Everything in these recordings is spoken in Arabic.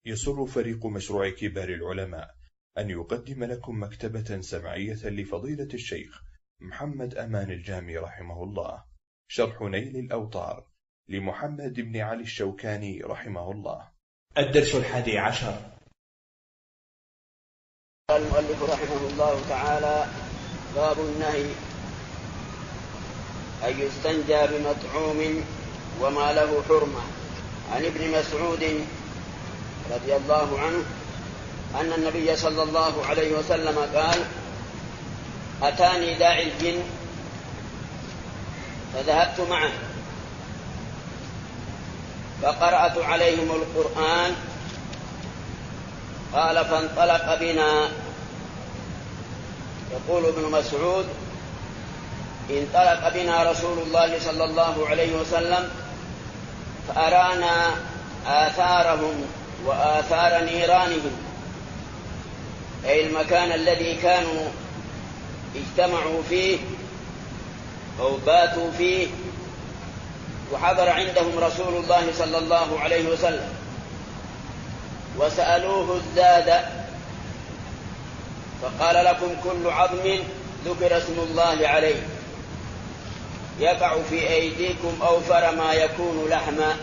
يسر فريق مشروع كبار العلماء أن يقدم لكم مكتبة سمعية لفضيلة الشيخ محمد أمان الجامي رحمه الله، شرح نيل الأوطار لمحمد بن علي الشوكاني رحمه الله. الدرس 11. قال المؤلف رحمه الله تعالى: باب النهي أن يستنجى بمطعوم وما له حرمة. عن ابن مسعود رضي الله عنه أن النبي صلى الله عليه وسلم قال: أتاني داعي الجن فذهبت معه فقرأت عليهم القرآن. قال: فانطلق بنا. يقول ابن مسعود: انطلق بنا رسول الله صلى الله عليه وسلم فأرانا آثارهم وآثار نيرانهم، أي المكان الذي كانوا اجتمعوا فيه أو باتوا فيه، وحضر عندهم رسول الله صلى الله عليه وسلم وسألوه الزاد، فقال: لكم كل عظم ذكر اسم الله عليه يقع في أيديكم أوفر ما يكون لحما.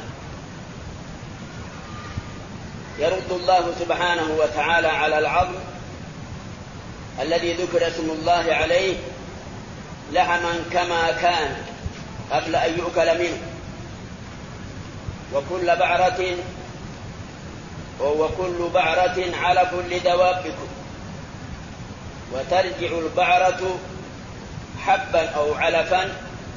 يرد الله سبحانه وتعالى على العظم الذي ذكر اسم الله عليه لحما كما كان قبل أن يؤكل منه، وكل بعرة على كل دوابكم، وترجع البعرة حبا أو علفا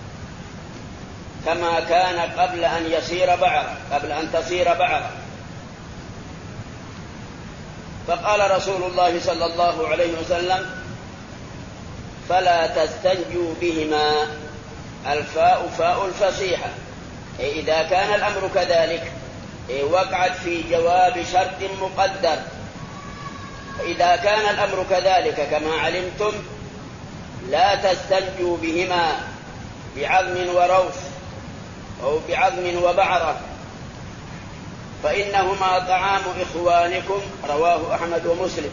كما كان قبل أن تصير بعرة. فقال رسول الله صلى الله عليه وسلم: فلا تستنجوا بهما. الفاء فاء الفصيحة، أي إذا كان الأمر كذلك، وقعت في جواب شرط مقدر. فإذا كان الأمر كذلك كما علمتم لا تستنجوا بهما بعظم وروث أو بعظم وبعرة، فإنهما طعام إخوانكم. رواه أحمد ومسلم.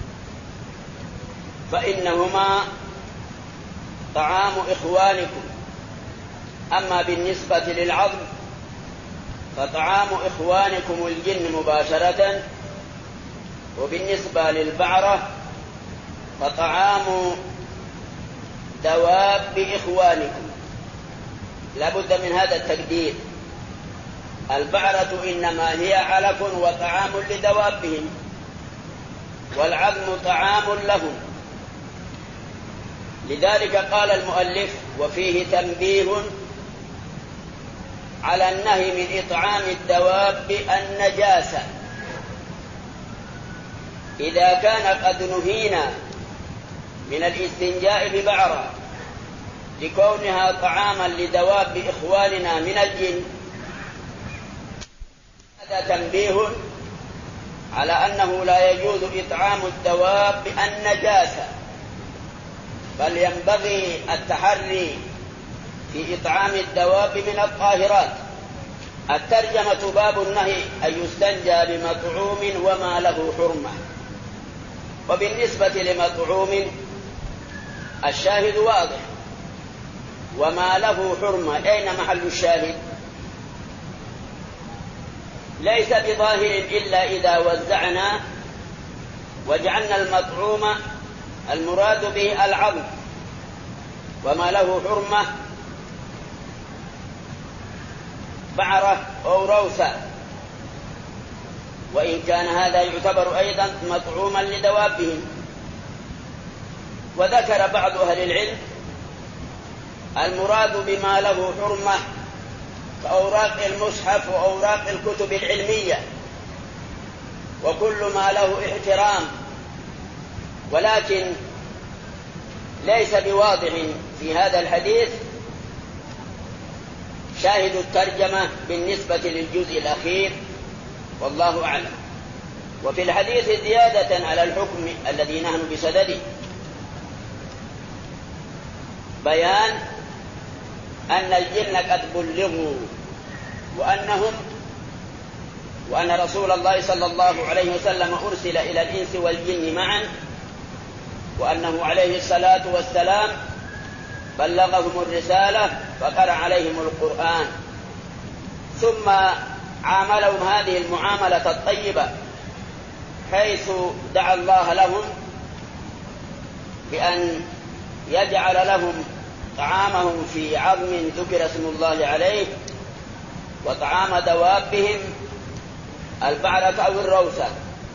فإنهما طعام إخوانكم. أما بالنسبة للعظم فطعام إخوانكم الجن مباشرة، وبالنسبة للبعرة فطعام دواب إخوانكم. لابد من هذا التقدير. البعرة إنما هي علف وطعام لدوابهم، والعظم طعام لهم. لذلك قال المؤلف: وفيه تنبيه على النهي من إطعام الدواب النجاسة. إذا كان قد نهينا من الاستنجاء ببعرة لكونها طعاما لدواب إخواننا من الجن، هذا تنبيه على أنه لا يجوز إطعام الدواب النجاسة، بل ينبغي التحري في إطعام الدواب من الطاهرات. الترجمة: باب النهي أن يستنجى بمطعوم وما له حرمة. وبالنسبة لمطعوم الشاهد واضح، وما له حرمة أين محل الشاهد؟ ليس بظاهر إلا إذا وزعنا وجعلنا المطعوم المراد به العظم، وما له حرمة بعرة أو روثة، وإن كان هذا يعتبر أيضا مطعوما لدوابهم. وذكر بعض أهل العلم المراد بما له حرمة كأوراق المصحف وأوراق الكتب العلمية وكل ما له احترام، ولكن ليس بواضح في هذا الحديث شاهد الترجمة بالنسبة للجزء الأخير، والله أعلم. وفي الحديث زيادة على الحكم الذي نحن بصدده، بيان أن الجن قد بلغوا وأنهم وأن رسول الله صلى الله عليه وسلم أرسل إلى الإنس والجن معا، وأنه عليه الصلاة والسلام بلغهم الرسالة فقرأ عليهم القرآن، ثم عاملهم هذه المعاملة الطيبة، حيث دعا الله لهم بأن يجعل لهم طعامهم في عظم ذكر اسم الله عليه، وطعام دوابهم البعرة أو الروثة.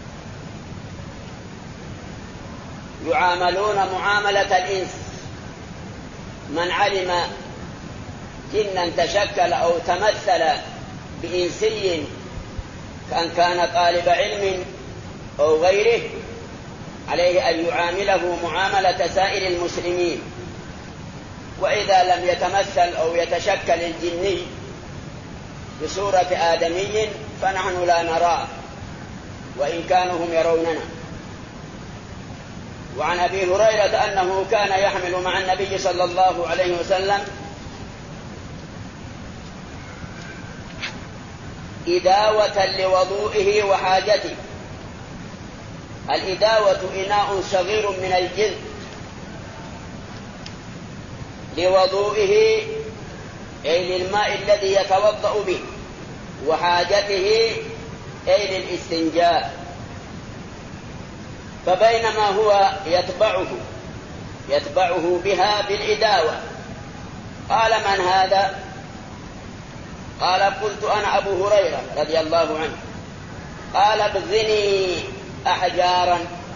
يعاملون معاملة الإنس، من علم جنا تشكل أو تمثل بإنسي كان طالب علم أو غيره، عليه أن يعامله معاملة سائر المسلمين. وإذا لم يتمثل أو يتشكل الجني بصورة آدمي فنحن لا نراه، وإن كانوا هم يروننا. وعن أبي هريرة أنه كان يحمل مع النبي صلى الله عليه وسلم إداوة لوضوئه وحاجته. الإداوة إناء صغير من الجلد لوضوئه، أي للماء الذي يتوضأ به، وحاجته أي للاستنجاء. فبينما هو يتبعه بها بالإداوة، قال: من هذا؟ قال: قلت: أنا أبو هريرة رضي الله عنه. قال: ابذني أحجارا.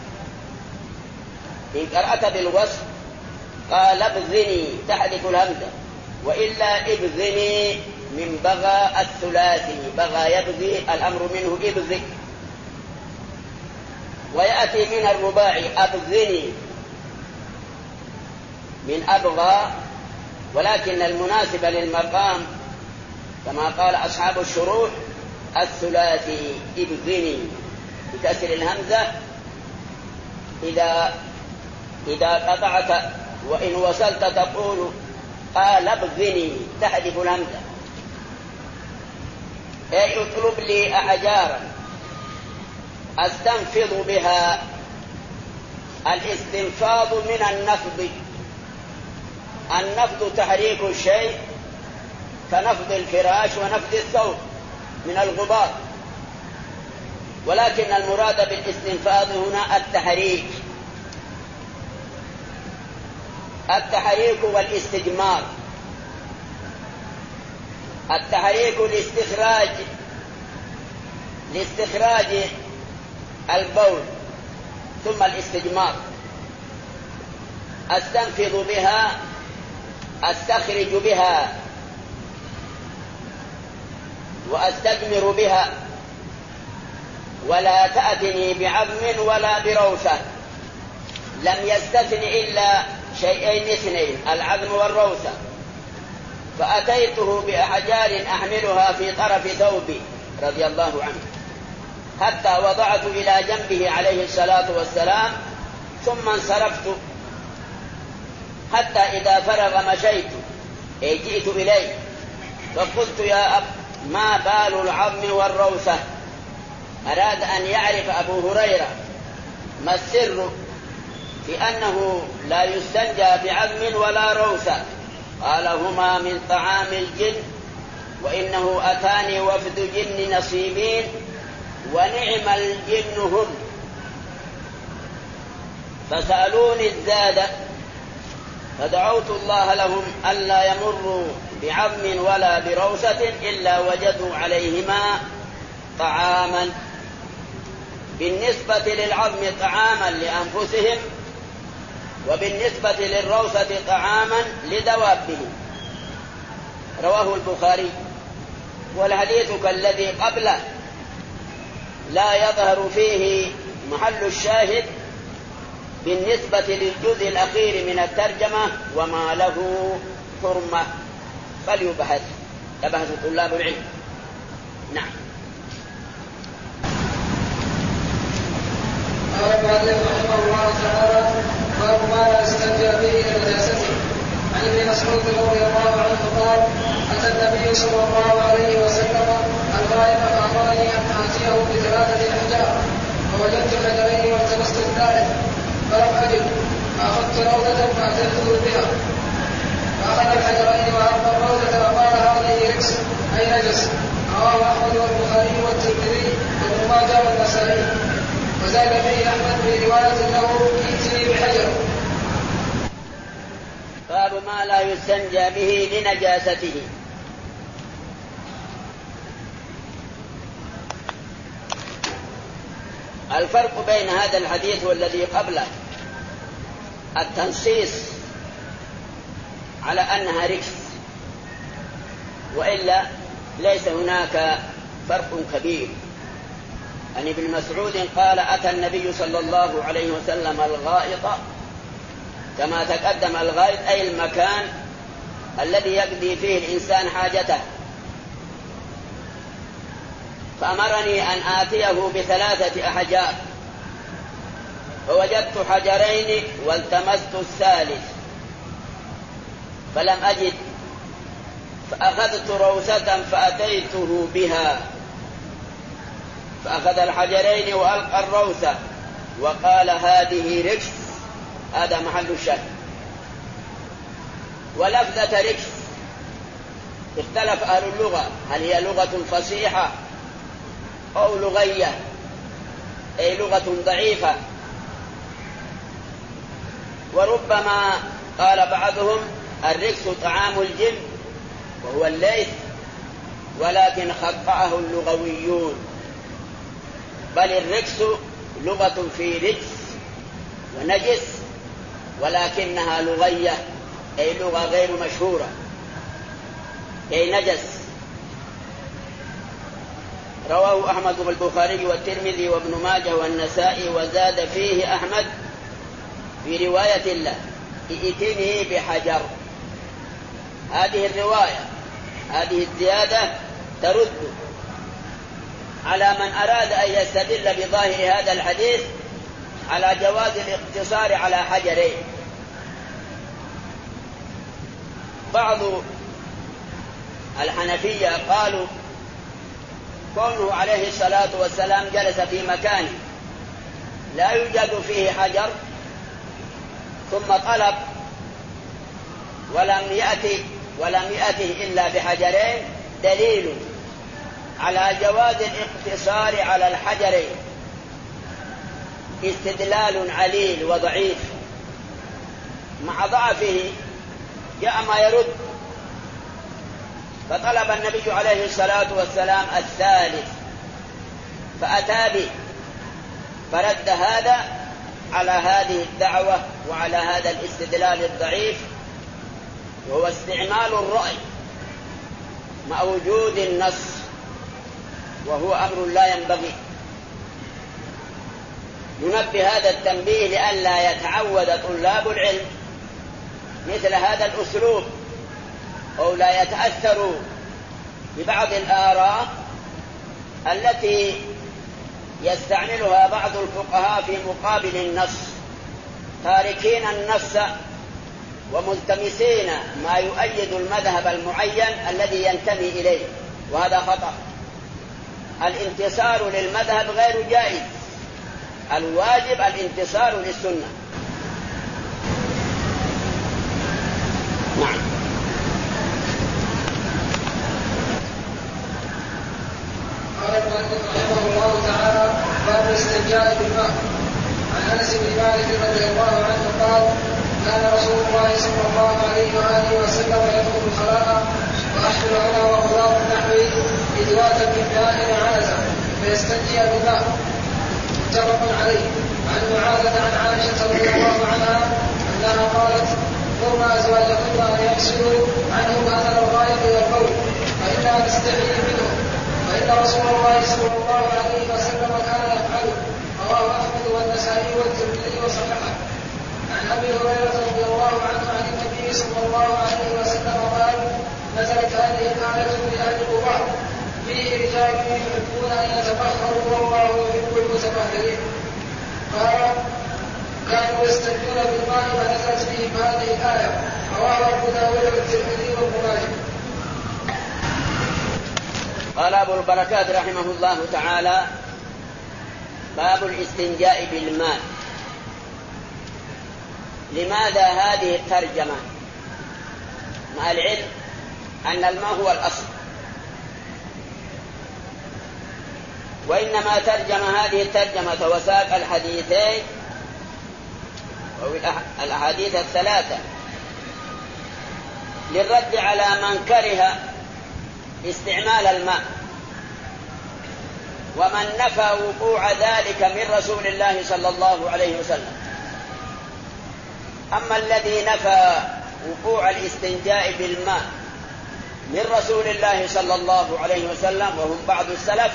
إن قرأت بالوصف قال: ابذني تحذف الهمزة، وإلا ابذني من بغى الثلاثي، بغى يبغي، الأمر منه ابذي. ويأتي من الرباعي أبذني من أبغى، ولكن المناسب للمقام كما قال أصحاب الشروح الثلاثي ابذني بكسر الهمزة إذا قطعت، وإن وصلت تقول قال ابذني تحذف الهمزة، أي اطلب لي أحجارا أستنفض بها. الاستنفاض من النفض، النفض تحريك الشيء كنفض الفراش ونفض الثوب من الغبار، ولكن المراد بالاستنفاض هنا التحريك والاستجمار. التحريك لاستخراج البول، ثم الاستجمار. أستنفض بها، أستخرج بها، وأستجمر بها. ولا تأتني بعظم ولا بروثة. لم يستثن إلا شيئين اثنين، العظم والروثة. فأتيته بأحجار أحملها في طرف ثوبي رضي الله عنه، حتى وضعت إلى جنبه عليه الصلاة والسلام، ثم انصرفت حتى إذا فرغ مشيت، أي جئت إليه، فقلت: يا أب، ما بال العظم والروثة؟ أراد أن يعرف أبو هريرة ما السر في أنه لا يستنجى بعظم ولا روثة. قال: هما من طعام الجن، وإنه أتاني وفد جن نصيبين، ونعم الجن هم، فسألوني الزاد، فدعوت الله لهم ألا يمروا بعظم ولا بروثة إلا وجدوا عليهما طعاما. بالنسبة للعظم طعاما لأنفسهم، وبالنسبة للروثة طعاما لدوابهم. رواه البخاري. والحديث كالذي قبله لا يظهر فيه محل الشاهد بالنسبة للجزء الأخير من الترجمة وما له حرمة، فليبحث طلاب العلم. نعم. قال المؤلف رحمه الله تعالى: باب ما لا يستنجى به إلى نجاسته. عن ابن مسعود رضي الله عنه قال أتى النبي صلى الله عليه وسلم الغائب فأمرني أن آتيه ب3 أحجار فوجدت حجرين والتمست الثالث فلم أجد فأخذت روضة فأتيته بها فأخذ الحجرين وألقى الروضة وقال هذه ركس أي نجس. رواه أحمد والبخاري والترمذي وابن ماجه والنسائي. وزاد فيه أحمد في رواية له ائتني بحجر. باب ما لا يستنجى به لنجاسته. الفرق بين هذا الحديث والذي قبله التنصيص على أنها ركس، وإلا ليس هناك فرق كبير. عن ابن مسعود قال أتى النبي صلى الله عليه وسلم الغائط، كما تقدم الغائط أي المكان الذي يقضي فيه الإنسان حاجته، فأمرني أن آتيه ب3 أحجار فوجدت حجرين والتمست الثالث فلم أجد فأخذت روثة فأتيته بها فأخذ الحجرين وألقى الروثة وقال هذه ركس. هذا محل الشك. ولفظة ركس اختلف أهل اللغة هل هي لغة فصيحة أو لغية أي لغة ضعيفة. وربما قال بعضهم الركس طعام الجن وهو الليث، ولكن خطأه اللغويون، بل الركس لغة في رجس ونجس ولكنها لغية أي لغة غير مشهورة أي نجس. رواه أحمد والبخاري والترمذي وابن ماجه والنسائي. وزاد فيه أحمد في رواية له ائتني بحجر. هذه الرواية هذه الزيادة ترد على من أراد أن يستدل بظاهر هذا الحديث على جواز الاقتصار على حجرين. بعض الحنفية قالوا كونه عليه الصلاة والسلام جلس في مكان لا يوجد فيه حجر ثم طلب ولم يأته إلا بحجرين دليل على جواز الاقتصار على الحجرين. استدلال عليل وضعيف، مع ضعفه جاء ما يرد، فطلب النبي عليه الصلاة والسلام الثالث فأتى به، فرد هذا على هذه الدعوة وعلى هذا الاستدلال الضعيف، وهو استعمال الرأي مع وجود النص، وهو أمر لا ينبغي. ننبه هذا التنبيه لئلا يتعود طلاب العلم مثل هذا الأسلوب أو لا يتأثروا ببعض الآراء التي يستعملها بعض الفقهاء في مقابل النص، تاركين النص وملتمسين ما يؤيد المذهب المعين الذي ينتمي إليه، وهذا خطأ. الانتصار للمذهب غير جائز، الواجب الانتصار للسنة. نعم. قال المؤلف رحمه الله تعالى باب الاستنجاء بالماء. عن انس بن مالك رضي الله عنه قال كان رسول الله صلى الله عليه واله وسلم يدخل الخلاء واحمل انا وغلام نحوي ادواتا من ماء عنزه فيستنجي بالماء. متفق عليه. عن معاذة عن عائشة رضي الله عنها انها قالت مرنا ازواجكن ان يغسلوا عنهم اثر الغائط والبول فانها تستحيي منه، فإن رسول الله صلى الله عليه وسلم كان يفعله. رواه أحمد والنسائي والترمذي وصححه. عن أبي هريرة رضي الله عنه عن النبي صلى الله عليه وسلم قال نزلت هذه الآية لأهل قباء فيه رجال يحبون أن يتطهروا والله يحب المتطهرين. قال كانوا يستنجون بالماء فنزلت فيهم هذه الآية. رواه أبو داود والترمذي وابن ماجه. قال أبو البركات رحمه الله تعالى: باب الاستنجاء بالماء. لماذا هذه الترجمة؟ مع العلم أن الماء هو الأصل، وإنما ترجم هذه الترجمة وساق الحديثين أو الأحاديث الثلاثة للرد على من كره استعمال الماء ومن نفى وقوع ذلك من رسول الله صلى الله عليه وسلم. أما الذي نفى وقوع الاستنجاء بالماء من رسول الله صلى الله عليه وسلم وهم بعض السلف،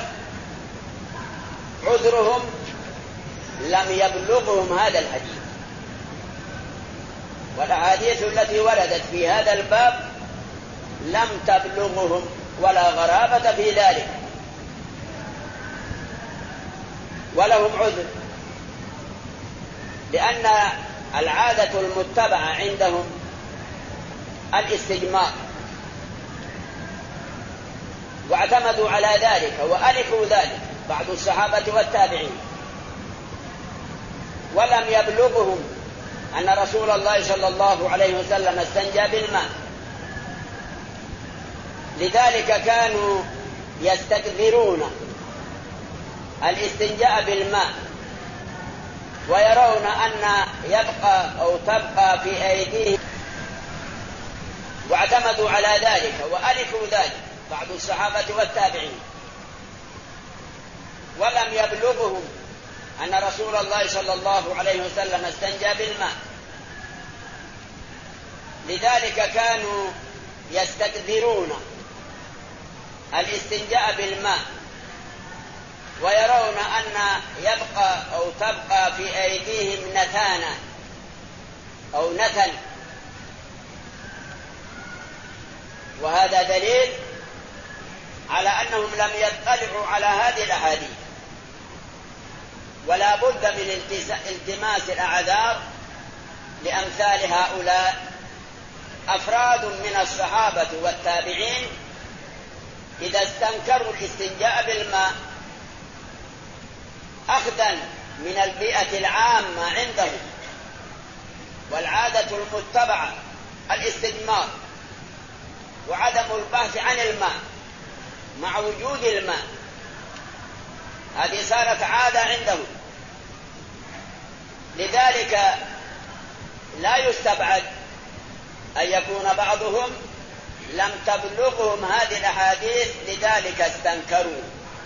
عذرهم لم يبلغهم هذا الحديث، والأحاديث التي وردت في هذا الباب لم تبلغهم ولا غرابة في ذلك، ولهم عذر، لأن العادة المتبعة عندهم الاستجمار، واعتمدوا على ذلك وألفوا ذلك بعض الصحابة والتابعين، ولم يبلغهم أن رسول الله صلى الله عليه وسلم استنجى بالماء. لذلك كانوا يستكثرون الاستنجاء بالماء، ويرون أن يبقى أو تبقى في أيديهم، واعتمدوا على ذلك وألفوا ذلك بعض الصحابة والتابعين، ولم يبلغهم أن رسول الله صلى الله عليه وسلم استنجى بالماء. لذلك كانوا يستكثرون الاستنجاء بالماء، ويرون أن يبقى أو تبقى في أيديهم نتانة أو نتن، وهذا دليل على أنهم لم يطلعوا على هذه الأحاديث. ولا بد من التماس الأعذار لأمثال هؤلاء أفراد من الصحابة والتابعين إذا استنكروا الاستنجاء بالماء أخذا من البيئة العامة عندهم والعادة المتبعة الاستجمار وعدم البحث عن الماء مع وجود الماء، هذه صارت عادة عندهم. لذلك لا يستبعد أن يكون بعضهم لم تبلغهم هذه الأحاديث لذلك استنكروا.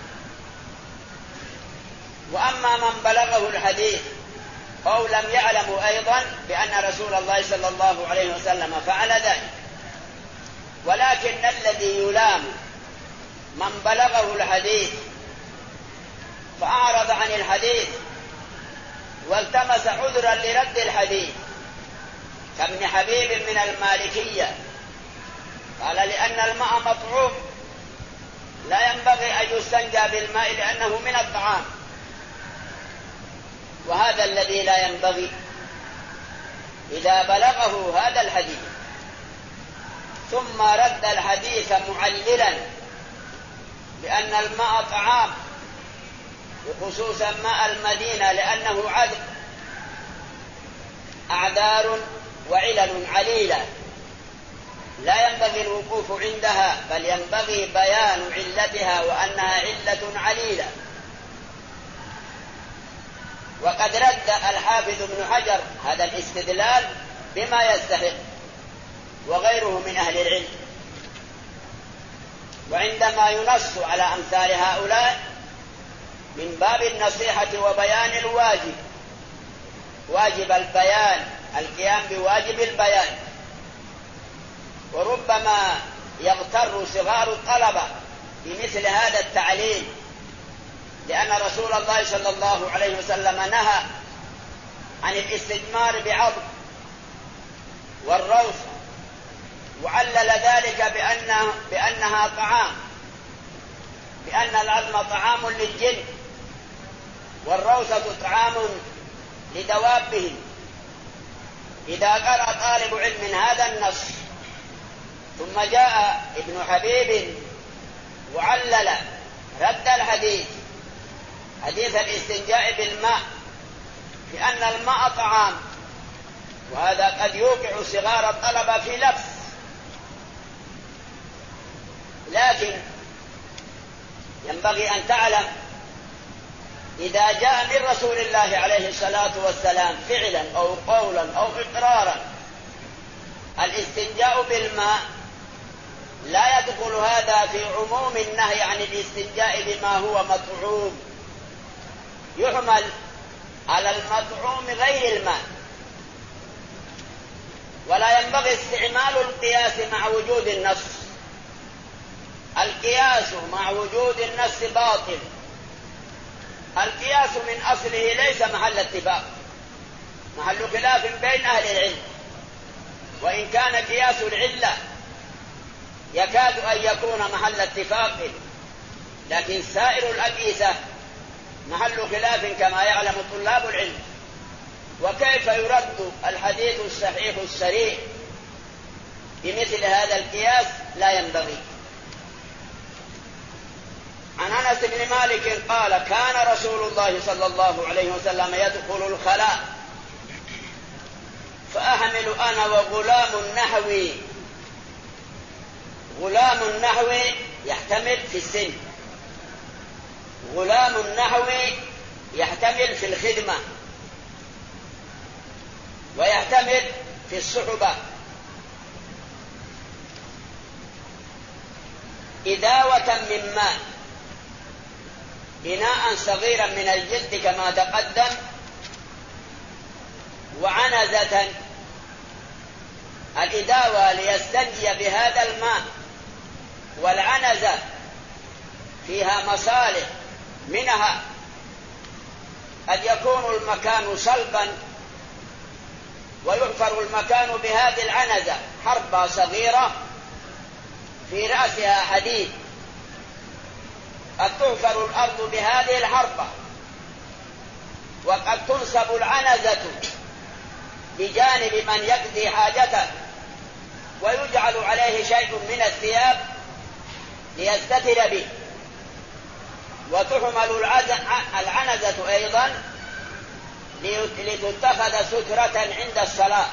وأما من بلغه الحديث أو لم يعلموا أيضا بأن رسول الله صلى الله عليه وسلم فعل ذلك، ولكن الذي يلام من بلغه الحديث فأعرض عن الحديث والتمس عذرا لرد الحديث كابن حبيب من المالكية، قال لأن الماء مطعوم لا ينبغي أن يستنجى بالماء لأنه من الطعام، وهذا الذي لا ينبغي. إذا بلغه هذا الحديث ثم رد الحديث معللا بأن الماء طعام، وخصوصا ماء المدينة لأنه عذب، أعذار وعلل عليلة لا ينبغي الوقوف عندها، بل ينبغي بيان علتها وأنها علة عليلة. وقد رد الحافظ ابن حجر هذا الاستدلال بما يستحق وغيره من أهل العلم. وعندما ينص على أمثال هؤلاء من باب النصيحة وبيان الواجب، واجب البيان، القيام بواجب البيان. وربما يغتر صغار الطلبة بمثل هذا التعليل، لأن رسول الله صلى الله عليه وسلم نهى عن الاستجمار بعظم والروث، وعلل ذلك بأنها طعام، بأن العظم طعام للجن والروثة طعام لدوابهم، إذا قرأ طالب علم هذا النص ثم جاء ابن حبيب وعلل رد الحديث، حديث الاستنجاء بالماء، لأن الماء طعام، وهذا قد يوقع صغار الطلبة في لبس. لكن ينبغي أن تعلم إذا جاء من رسول الله عليه الصلاة والسلام فعلا أو قولا أو إقرارا الاستنجاء بالماء، لا يدخل هذا في عموم النهي عن الاستنجاء بما هو مطعوم، يحمل على المطعوم غير الماء. ولا ينبغي استعمال القياس مع وجود النص، القياس مع وجود النص باطل. القياس من أصله ليس محل اتفاق، محل خلاف بين أهل العلم، وإن كان قياس العلة يكاد أن يكون محل اتفاق، لكن سائر الأقيسة محل خلاف كما يعلم طلاب العلم. وكيف يرد الحديث الصحيح الصريح بمثل هذا القياس؟ لا ينبغي. عن أنس بن مالك قال: كان رسول الله صلى الله عليه وسلم يدخل الخلاء فأحمل أنا وغلام نحوي. غلام النحوي يحتمل في السن، غلام النحوي يحتمل في الخدمة، ويحتمل في الصحبة. إداوة من ماء، إناء صغيرا من الجلد كما تقدم، وعنزة. الإداوة ليستنجي بهذا الماء، والعنزة فيها مصالح، منها قد يكون المكان صلبا ويحفر المكان بهذه العنزة، حربة صغيرة في رأسها حديد، قد تحفر الأرض بهذه الحربة، وقد تنصب العنزة بجانب من يقضي حاجته، ويجعل عليه شيء من الثياب ليستتر به، وتحمل العنزة أيضا لتتخذ سترة عند الصلاة.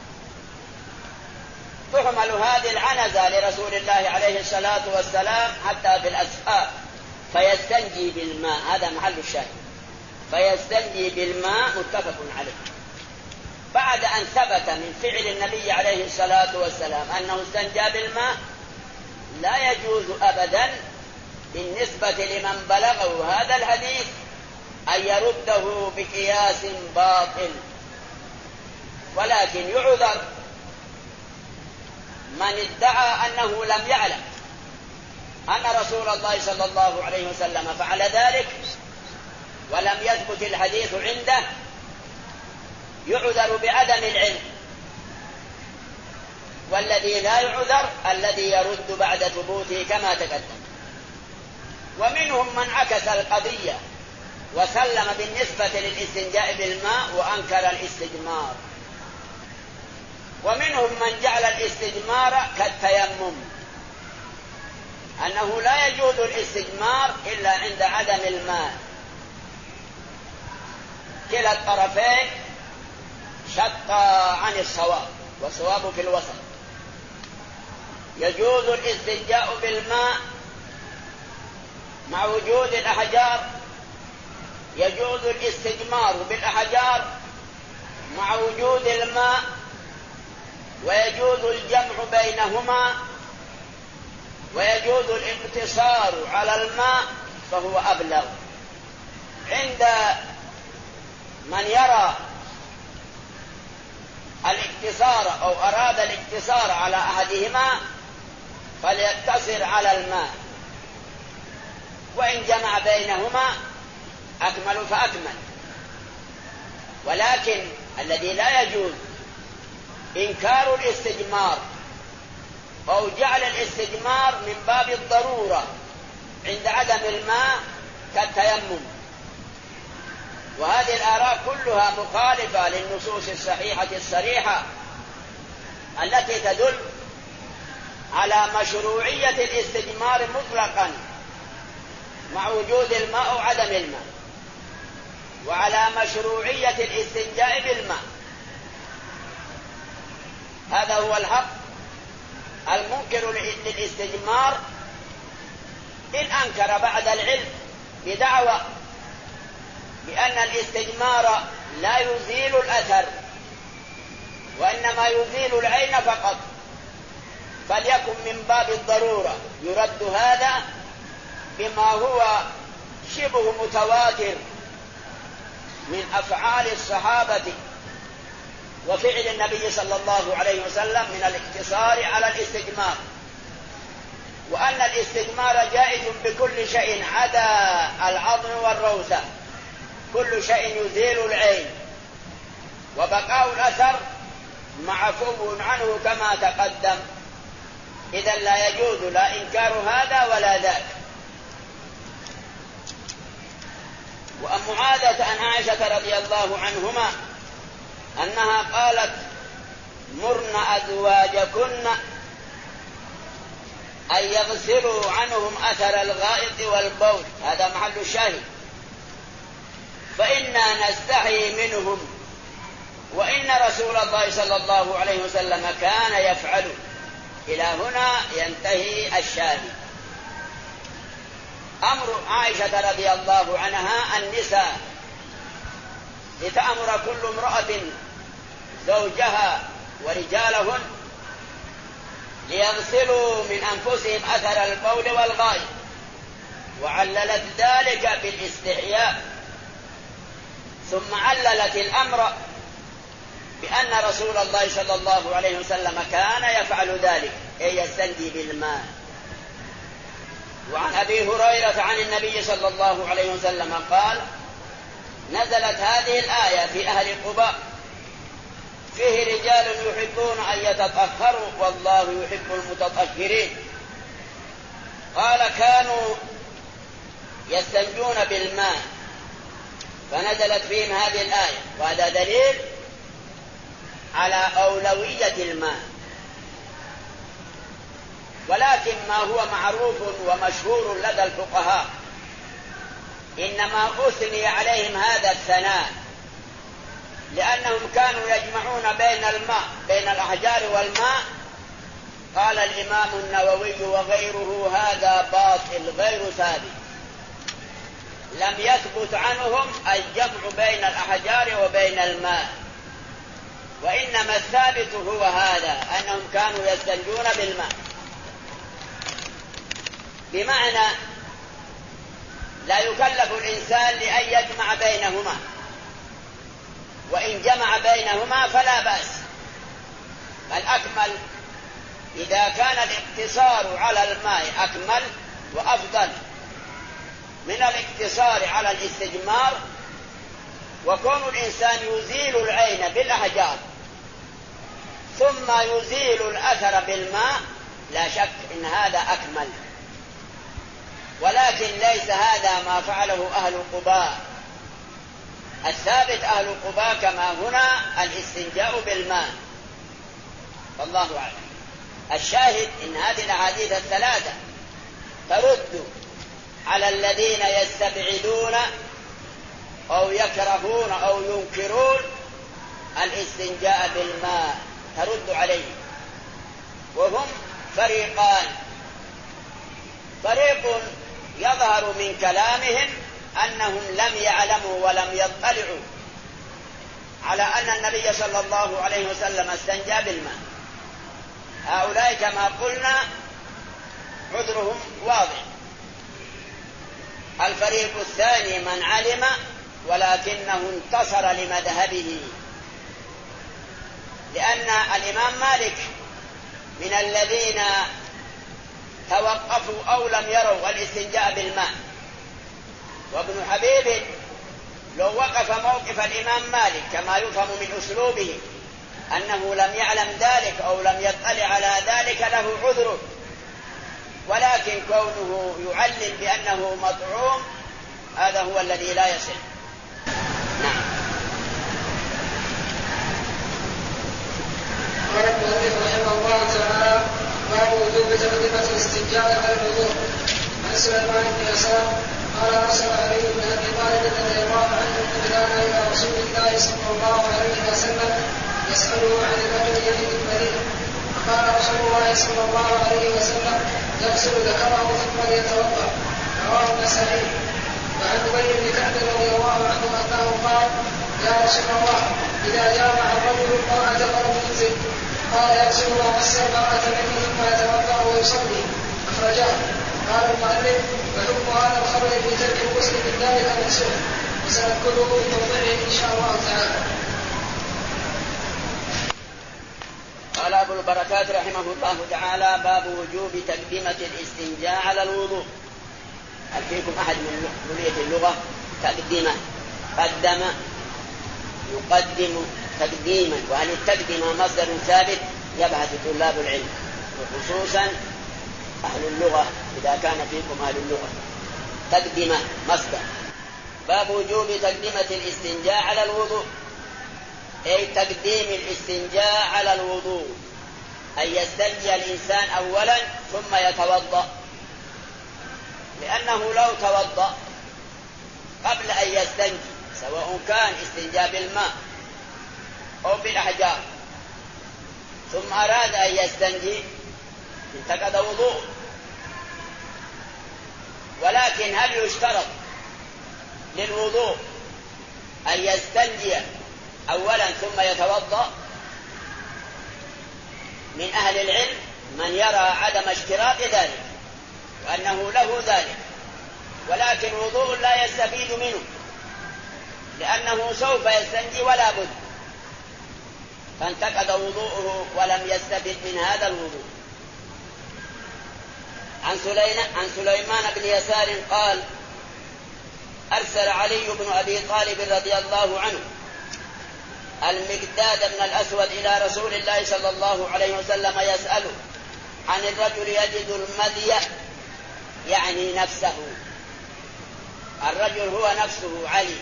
تحمل هذه العنزة لرسول الله عليه الصلاة والسلام حتى في الأسفار فيستنجي بالماء، هذا محل الشاهد، فيستنجي بالماء، متفق عليه. بعد أن ثبت من فعل النبي عليه الصلاة والسلام أنه استنجى بالماء، لا يجوز أبدا بالنسبة لمن بلغه هذا الحديث أن يرده بقياس باطل، ولكن يعذر من ادعى أنه لم يعلم أن رسول الله صلى الله عليه وسلم فعل ذلك ولم يثبت الحديث عنده، يعذر بعدم العلم. والذي لا يعذر الذي يرد بعد ثبوته كما تقدم. ومنهم من عكس القضية وسلم بالنسبة للاستنجاء بالماء وأنكر الاستجمار، ومنهم من جعل الاستجمار كالتيمم، أنه لا يجوز الاستجمار إلا عند عدم الماء. كلا الطرفين شق عن الصواب، والصواب في الوسط. يجوز الاستنجاء بالماء مع وجود الأحجار، يجوز الاستجمار بالأحجار مع وجود الماء، ويجوز الجمع بينهما، ويجوز الاقتصار على الماء فهو أبلغ. عند من يرى الاقتصار أو أراد الاقتصار على أحدهما فليقتصر على الماء، وإن جمع بينهما أكمل فأكمل. ولكن الذي لا يجوز إنكار الاستجمار أو جعل الاستجمار من باب الضرورة عند عدم الماء كالتيمم، وهذه هذه الآراء كلها مخالفة للنصوص الصحيحة الصريحة التي تدل على مشروعية الاستجمار مطلقا مع وجود الماء أو عدم الماء، وعلى مشروعية الاستنجاء بالماء. هذا هو الحق. المنكر للاستجمار إن أنكر بعد العلم بدعوى بأن الاستجمار لا يزيل الأثر وإنما يزيل العين فقط، فليكن من باب الضرورة يرد هذا بما هو شبه متواتر من أفعال الصحابة وفعل النبي صلى الله عليه وسلم من الاقتصار على الاستجمار، وأن الاستجمار جائز بكل شيء عدا العظم والروثة، كل شيء يزيل العين، وبقاء الأثر معفو عنه كما تقدم. إذا لا يجوز لا إنكار هذا ولا ذاك. وأن معاذة عن عائشة رضي الله عنهما أنها قالت: مرن أزواجكن أن يغسلوا عنهم أثر الغائط والبول، هذا محل الشاهد، فإنا نستحي منهم وإن رسول الله صلى الله عليه وسلم كان يفعل. إلى هنا ينتهي الشاهد. أمر عائشة رضي الله عنها النساء لتأمر كل امرأة زوجها ورجالهن ليغسلوا من أنفسهم أثر البول والغائط، وعللت ذلك بالاستحياء، ثم عللت الأمر بأن رسول الله صلى الله عليه وسلم كان يفعل ذلك، أي يستنجي بالماء. وعن أبي هريرة عن النبي صلى الله عليه وسلم قال: نزلت هذه الآية في أهل قباء: فيه رجال يحبون أن يتطهروا والله يحب المتطهرين. قال: كانوا يستنجون بالماء، فنزلت فيهم هذه الآية، وهذا دليل على أولوية الماء. ولكن ما هو معروف ومشهور لدى الفقهاء إنما أثني عليهم هذا الثناء لأنهم كانوا يجمعون بين الأحجار والماء. قال الإمام النووي وغيره: هذا باطل غير ثابت، لم يثبت عنهم الجمع بين الأحجار وبين الماء، وإنما الثابت هو هذا، أنهم كانوا يستنجون بالماء، بمعنى لا يكلف الإنسان لأن يجمع بينهما، وإن جمع بينهما فلا بأس. الأكمل إذا كان الاقتصار على الماء أكمل وأفضل من الاقتصار على الاستجمار، وكون الإنسان يزيل العين بالأحجار ثم يزيل الأثر بالماء لا شك إن هذا أكمل، ولكن ليس هذا ما فعله أهل قباء. الثابت أهل قباء كما هنا الاستنجاء بالماء، والله أعلم. الشاهد إن هذه الأحاديث الثلاثة ترد على الذين يستبعدون أو يكرهون أو ينكرون الاستنجاء بالماء، ترد عليهم، وهم فريقان: فريق يظهر من كلامهم أنهم لم يعلموا ولم يطلعوا على أن النبي صلى الله عليه وسلم استنجى بالماء، هؤلاء كما قلنا عذرهم واضح. الفريق الثاني من علم ولكنه انتصر لمذهبه، لأن الإمام مالك من الذين توقفوا أو لم يروا الاستنجاء بالماء، وابن حبيب لو وقف موقف الإمام مالك كما يفهم من أسلوبه أنه لم يعلم ذلك أو لم يطلع على ذلك له عذر، ولكن كونه يعلل بأنه مطعوم هذا هو الذي لا يصح. نعم. وجوب تقدمة الاستنجاء على الوضوء. عن سليمان بن يسار قال أرسل علي بن أبي طالب رضي الله عنه بلانا إلى رسول الله صلى الله عليه وسلم يسأله عن الرجل يجد المريض، فقال رسول الله صلى الله عليه وسلم يغسل ذكره ثم ليتوضأ. رواه النسائي. وعن أبي بن كعب رضي الله عنه أنه قال يا رسول الله إذا جامع الرجل المرأة فلم ينزل قال يغسل ما مس المرأة منه ثم يتوضأ ويصلي. أخرجاه. قال المؤلف وحكم هذا الخبر في ترك الغسل من ذلك منسوخ، وسنذكره في موضعه إن شاء الله تعالى. قال أبو البركات رحمه الله تعالى باب وجوب تقدمة الاستنجاء على الوضوء. هل فيكم أحد من كلية اللغة؟ تقدمة، قدم، يقدم تقديما، وهل التقديم مصدر ثابت يبحث طلاب العلم وخصوصا أهل اللغة إذا كان فيكم أهل اللغة. تقدمة مصدر. باب وجوب تقدمة الاستنجاء على الوضوء، أي تقديم الاستنجاء على الوضوء، أن يستنجي الإنسان أولا ثم يتوضأ، لأنه لو توضأ قبل أن يستنجي سواء كان استنجاء بالماء أو بالأحجار ثم أراد أن يستنجي انتقض وضوء. ولكن هل يشترط للوضوء أن يستنجي أولا ثم يتوضأ؟ من أهل العلم من يرى عدم اشتراط ذلك وأنه له ذلك، ولكن وضوء لا يستفيد منه لأنه سوف يستنجي ولا بد، فانتقض وضوءه ولم يستفد من هذا الوضوء. عن سليمان بن يسار قال أرسل علي بن أبي طالب رضي الله عنه المقداد بن الأسود إلى رسول الله صلى الله عليه وسلم يسأله عن الرجل يجد المذي، يعني نفسه، الرجل هو نفسه علي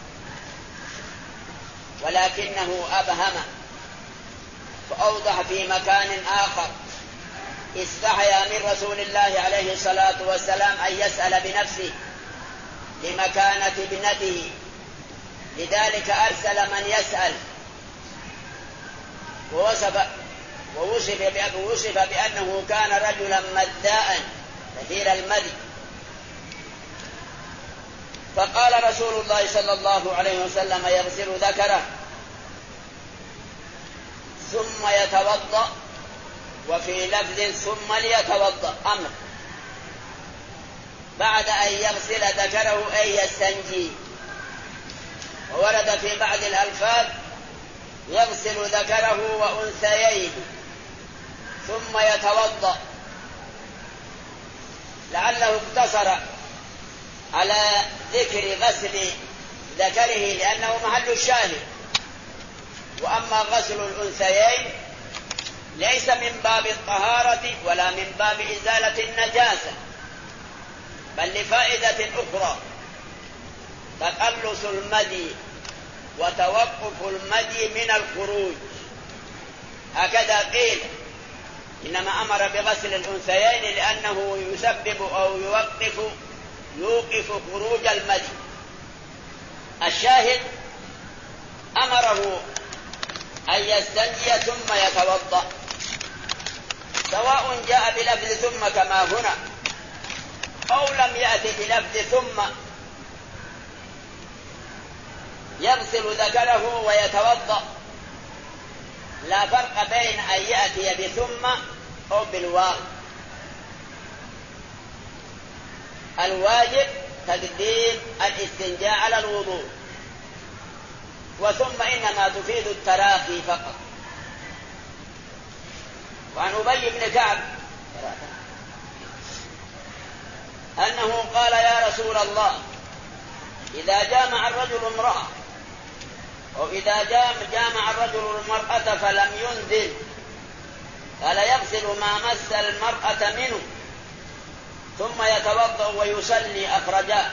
ولكنه أبهم فأوضح في مكان آخر. استحيا من رسول الله عليه الصلاة والسلام أن يسأل بنفسه لمكانة ابنته، لذلك أرسل من يسأل ووصف بأنه كان رجلا مذاء كثير المذي. فقال رسول الله صلى الله عليه وسلم يغسل ذكره ثم يتوضأ، وفي لفظ ثم ليتوضأ أمر بعد أن يغسل ذكره أي يستنجي. وورد في بعض الألفاظ يغسل ذكره وأنثيين ثم يتوضأ، لعله اقتصر على ذكر غسل ذكره لأنه محل الشاهد. وأما غسل الأنثيين ليس من باب الطهارة ولا من باب إزالة النجاسة، بل لفائدة أخرى، تقلص المدي وتوقف المدي من الخروج، هكذا قيل. إنما أمر بغسل الأنثيين لأنه يسبب أو يوقف خروج المدي. الشاهد أمره أن يستنجي ثم يتوضأ، سواء جاء بلفظ ثم كما هنا أو لم يأتي بلفظ ثم، يغسل ذكره ويتوضأ، لا فرق بين أن يأتي بثم أو بالواو. الواجب تقديم الاستنجاء على الوضوء، وثم إنما تفيد التراخي فقط. وعن أبي بن كعب أنه قال يا رسول الله إذا جامع الرجل امرأة أو إذا جامع الرجل المرأة فلم ينزل قال يغسل ما مس المرأة منه ثم يتوضأ ويصلي. أخرجاه،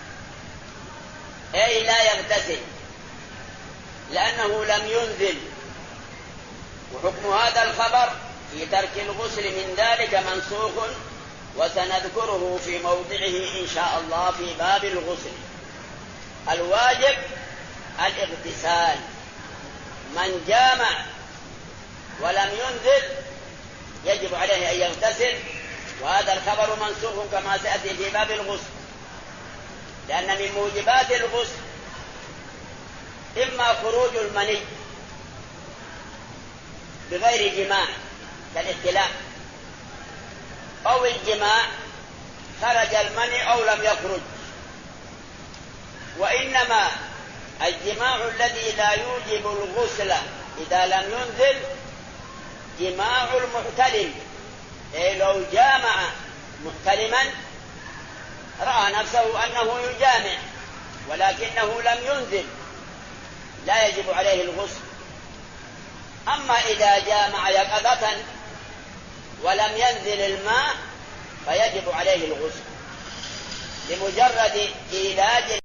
أي لا يغتسل لأنه لم ينزل. وحكم هذا الخبر في ترك الغسل من ذلك منسوخ، وسنذكره في موضعه إن شاء الله في باب الغسل. الواجب الاغتسال، من جامع ولم ينزل يجب عليه أن يغتسل، وهذا الخبر منسوخ كما سيأتي في باب الغسل، لأن من موجبات الغسل إما خروج المني بغير جماع كالاحتلام، أو الجماع خرج المني أو لم يخرج. وإنما الجماع الذي لا يوجب الغسل إذا لم ينزل جماع المحتلم، أي لو جامع محتلما رأى نفسه أنه يجامع ولكنه لم ينزل لا يجب عليه الغسل. أما إذا جامع يقظة ولم ينزل الماء فيجب عليه الغسل لمجرد علاج